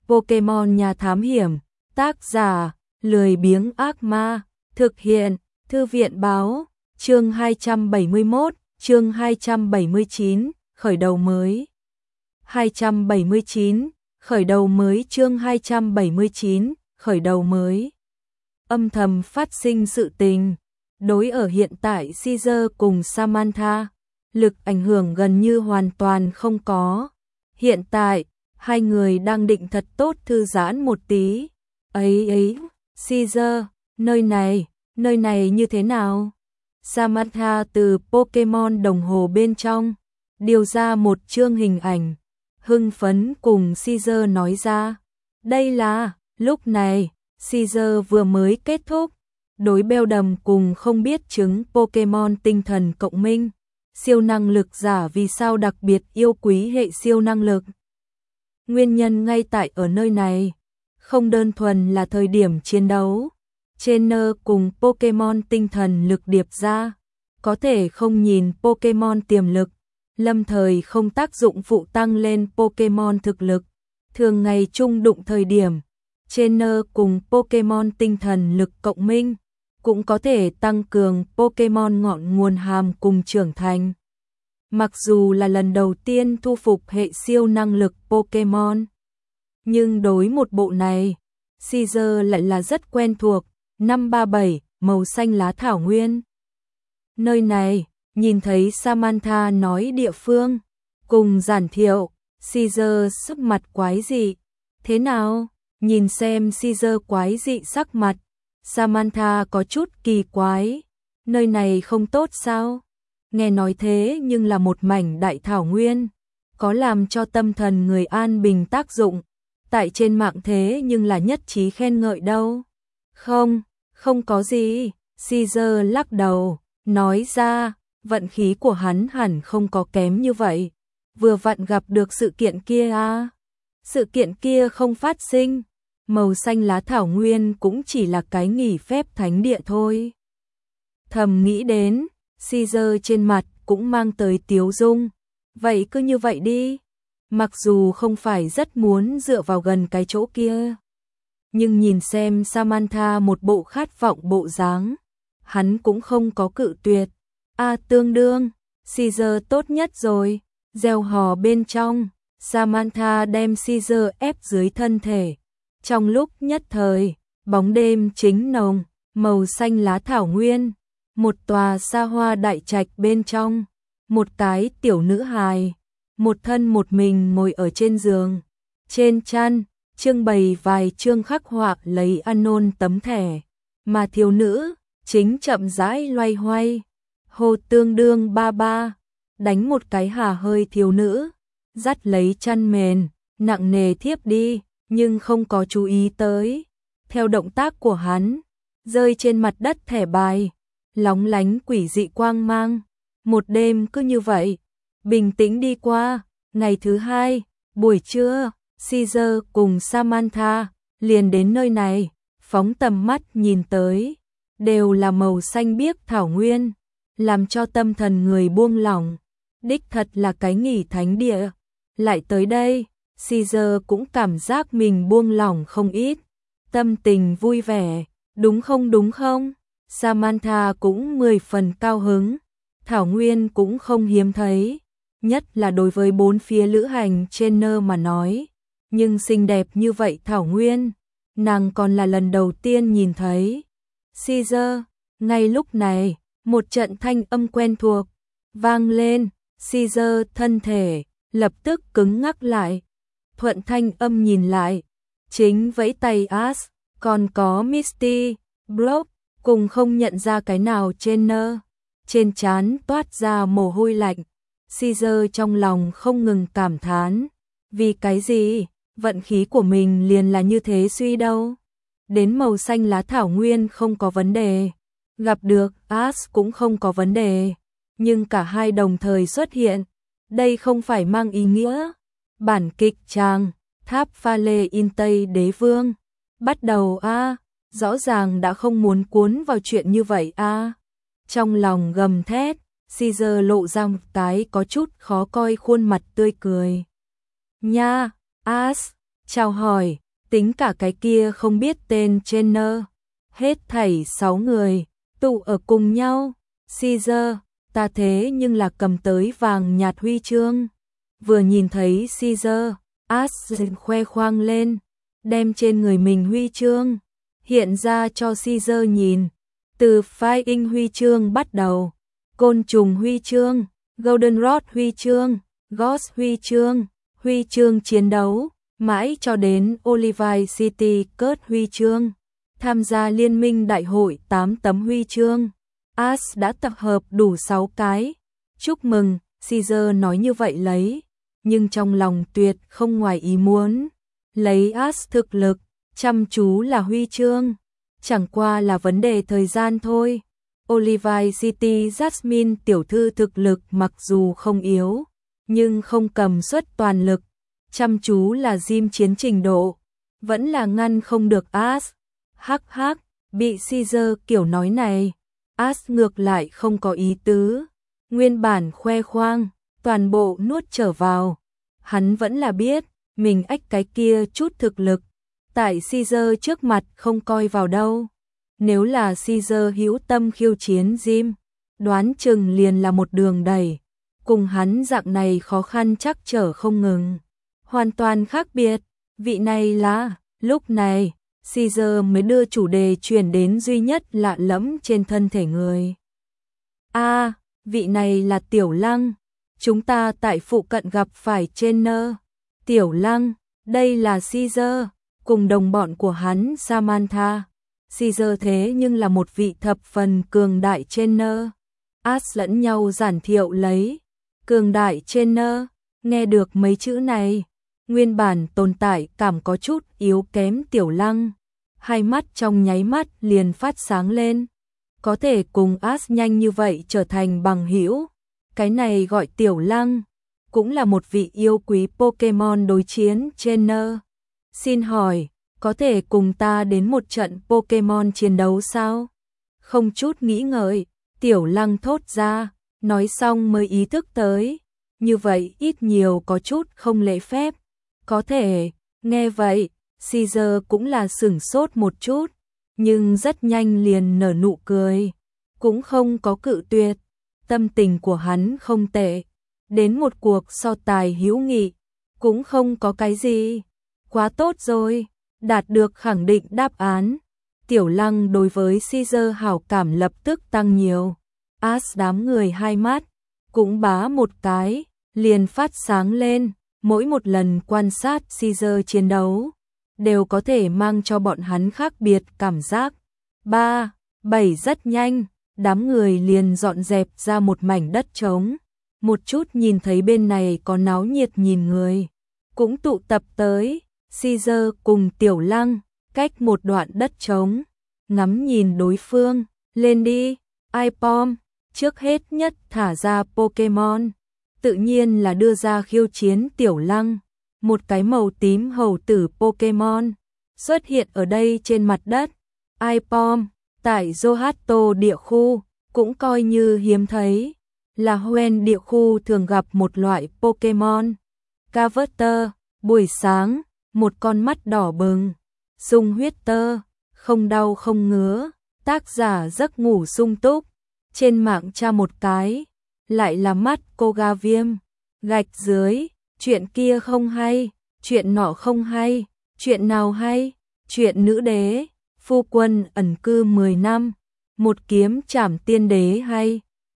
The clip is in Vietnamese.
Pokemon nhà thám hiểm, tác giả, lười biếng ác ma, thực hiện, thư viện báo, chương 271, chương 279, khởi đầu mới. 279, khởi đầu mới chương 279, khởi đầu mới. Âm thầm phát sinh sự tình. Đối ở hiện tại Caesar cùng Samantha, lực ảnh hưởng gần như hoàn toàn không có. Hiện tại, hai người đang định thật tốt thư giãn một tí. Ấy, Caesar, nơi này như thế nào? Samantha từ Pokemon đồng hồ bên trong, điều ra một chương hình ảnh, hưng phấn cùng Caesar nói ra. Đây là, lúc này, Caesar vừa mới kết thúc, đối beo đầm cùng không biết chứng Pokemon tinh thần cộng minh. Siêu năng lực giả vì sao đặc biệt yêu quý hệ siêu năng lực? Nguyên nhân ngay tại ở nơi này, không đơn thuần là thời điểm chiến đấu. Trainer cùng Pokemon tinh thần lực điệp ra, có thể không nhìn Pokemon tiềm lực, lâm thời không tác dụng phụ tăng lên Pokemon thực lực. Thường ngày chung đụng thời điểm, Trainer cùng Pokemon tinh thần lực cộng minh, cũng có thể tăng cường Pokemon ngọn nguồn hàm cùng trưởng thành. Mặc dù là lần đầu tiên thu phục hệ siêu năng lực Pokemon, nhưng đối một bộ này, Caesar lại là rất quen thuộc. 537, màu xanh lá thảo nguyên. Nơi này, nhìn thấy Samantha nói địa phương, cùng giản thiệu, Caesar sắc mặt quái dị. Thế nào? Nhìn xem Caesar quái dị sắc mặt, Samantha có chút kỳ quái. Nơi này không tốt sao? Nghe nói thế nhưng là một mảnh đại thảo nguyên, có làm cho tâm thần người an bình tác dụng. Tại trên mạng thế nhưng là nhất trí khen ngợi đâu. Không có gì, Caesar lắc đầu, nói ra, vận khí của hắn hẳn không có kém như vậy. Vừa vặn gặp được sự kiện kia à? Sự kiện kia không phát sinh, màu xanh lá thảo nguyên cũng chỉ là cái nghỉ phép thánh địa thôi. Thầm nghĩ đến, Caesar trên mặt cũng mang tới tiếu dung. Vậy cứ như vậy đi. Mặc dù không phải rất muốn dựa vào gần cái chỗ kia, nhưng nhìn xem Samantha một bộ khát vọng bộ dáng, hắn cũng không có cự tuyệt. Tương đương, Caesar tốt nhất rồi. Gieo hò bên trong, Samantha đem Caesar ép dưới thân thể. Trong lúc nhất thời, bóng đêm chính nồng, màu xanh lá thảo nguyên, một tòa xa hoa đại trạch bên trong, một cái tiểu nữ hài, một thân một mình ngồi ở trên giường, trên chăn, trưng bày vài chương khắc họa lấy anon tấm thẻ, mà thiếu nữ chính chậm rãi loay hoay. Hồ tương đương ba ba, đánh một cái hà hơi thiếu nữ, dắt lấy chăn mền, nặng nề thiếp đi, nhưng không có chú ý tới. Theo động tác của hắn, rơi trên mặt đất thẻ bài, lóng lánh quỷ dị quang mang. Một đêm cứ như vậy, bình tĩnh đi qua. Ngày thứ hai, buổi trưa, Caesar cùng Samantha liền đến nơi này, phóng tầm mắt nhìn tới, đều là màu xanh biếc thảo nguyên, làm cho tâm thần người buông lỏng. Đích thật là cái nghỉ thánh địa. Lại tới đây, Caesar cũng cảm giác mình buông lỏng không ít, tâm tình vui vẻ, đúng không? Samantha cũng 10 phần cao hứng, thảo nguyên cũng không hiếm thấy, nhất là đối với bốn phía lữ hành trainer mà nói, nhưng xinh đẹp như vậy thảo nguyên, nàng còn là lần đầu tiên nhìn thấy. Caesar, ngay lúc này, một trận thanh âm quen thuộc vang lên, Caesar thân thể lập tức cứng ngắc lại. Thuận thanh âm nhìn lại, chính vẫy tay Ash, còn có Misty, Brock, cùng không nhận ra cái nào trainer. Trên trán toát ra mồ hôi lạnh. Caesar trong lòng không ngừng cảm thán, vì cái gì, vận khí của mình liền là như thế suy đâu. Đến màu xanh lá thảo nguyên không có vấn đề, gặp được Ash cũng không có vấn đề, nhưng cả hai đồng thời xuất hiện, đây không phải mang ý nghĩa. Bản kịch tràng, tháp pha lê in Tây Đế Vương, bắt đầu rõ ràng đã không muốn cuốn vào chuyện như vậy Trong lòng gầm thét, Caesar lộ ra một cái có chút khó coi khuôn mặt tươi cười. Nha, Ash, chào hỏi, tính cả cái kia không biết tên trainer. Hết thảy 6 người, tụ ở cùng nhau. Caesar, ta thế nhưng là cầm tới vàng nhạt huy chương. Vừa nhìn thấy Caesar, Ash khoe khoang lên, đem trên người mình huy chương hiện ra cho Caesar nhìn. Từ Flying huy chương bắt đầu, côn trùng huy chương, Golden Rod huy chương, Ghost huy chương chiến đấu, mãi cho đến Olivine City Curt huy chương. Tham gia liên minh đại hội 8 tấm huy chương. Ash đã tập hợp đủ 6 cái. Chúc mừng, Caesar nói như vậy lấy, nhưng trong lòng tuyệt không ngoài ý muốn. Lấy Ash thực lực, chăm chú là huy chương, chẳng qua là vấn đề thời gian thôi. Olivine City Jasmine tiểu thư thực lực mặc dù không yếu, nhưng không cầm suất toàn lực, chăm chú là gym chiến trình độ, vẫn là ngăn không được Ash. Hắc hắc, bị Caesar kiểu nói này, Ash ngược lại không có ý tứ, nguyên bản khoe khoang, toàn bộ nuốt trở vào. Hắn vẫn là biết, mình ách cái kia chút thực lực, tại Caesar trước mặt không coi vào đâu. Nếu là Caesar hữu tâm khiêu chiến Jim, đoán chừng liền là một đường đầy, cùng hắn dạng này khó khăn chắc trở không ngừng. Hoàn toàn khác biệt, vị này là, lúc này, Caesar mới đưa chủ đề chuyển đến duy nhất lạ lẫm trên thân thể người. Vị này là Tiểu Lăng, chúng ta tại phụ cận gặp phải trainer. Tiểu Lăng, đây là Caesar, cùng đồng bọn của hắn Samantha. Caesar thế nhưng là một vị thập phần cường đại trainer. Ash lẫn nhau giản thiệu lấy. Cường đại trainer, nghe được mấy chữ này, nguyên bản tồn tại cảm có chút yếu kém Tiểu Lăng, hai mắt trong nháy mắt liền phát sáng lên. Có thể cùng Ash nhanh như vậy trở thành bằng hữu, cái này gọi Tiểu Lăng, cũng là một vị yêu quý Pokemon đối chiến trainer. Xin hỏi, có thể cùng ta đến một trận Pokemon chiến đấu sao? Không chút nghĩ ngợi, Tiểu Lăng thốt ra, nói xong mới ý thức tới, như vậy ít nhiều có chút không lễ phép. Có thể, nghe vậy, Caesar cũng là sửng sốt một chút, nhưng rất nhanh liền nở nụ cười, cũng không có cự tuyệt. Tâm tình của hắn không tệ, đến một cuộc so tài hữu nghị, cũng không có cái gì. Quá tốt rồi, đạt được khẳng định đáp án. Tiểu Lăng đối với Caesar hảo cảm lập tức tăng nhiều. Ash đám người hai mắt, cũng bá một cái, liền phát sáng lên. Mỗi một lần quan sát Caesar chiến đấu, đều có thể mang cho bọn hắn khác biệt cảm giác. 3, 7 rất nhanh, đám người liền dọn dẹp ra một mảnh đất trống. Một chút nhìn thấy bên này có náo nhiệt nhìn người, cũng tụ tập tới. Caesar cùng Tiểu Lăng, cách một đoạn đất trống, ngắm nhìn đối phương, lên đi, iPom, trước hết nhất thả ra Pokemon. Tự nhiên là đưa ra khiêu chiến Tiểu Lăng, một cái màu tím hầu tử Pokemon xuất hiện ở đây trên mặt đất. iPom, tại Johto địa khu, cũng coi như hiếm thấy, là Hoenn địa khu thường gặp một loại Pokemon. Carverter, buổi sáng, một con mắt đỏ bừng, sung huyết tơ, không đau không ngứa, tác giả giấc ngủ sung túc, trên mạng tra một cái, lại là mắt cô ga viêm, gạch dưới, chuyện kia không hay, chuyện nọ không hay, chuyện nào hay, chuyện nữ đế, phu quân ẩn cư 10 năm, một kiếm trảm tiên đế hay.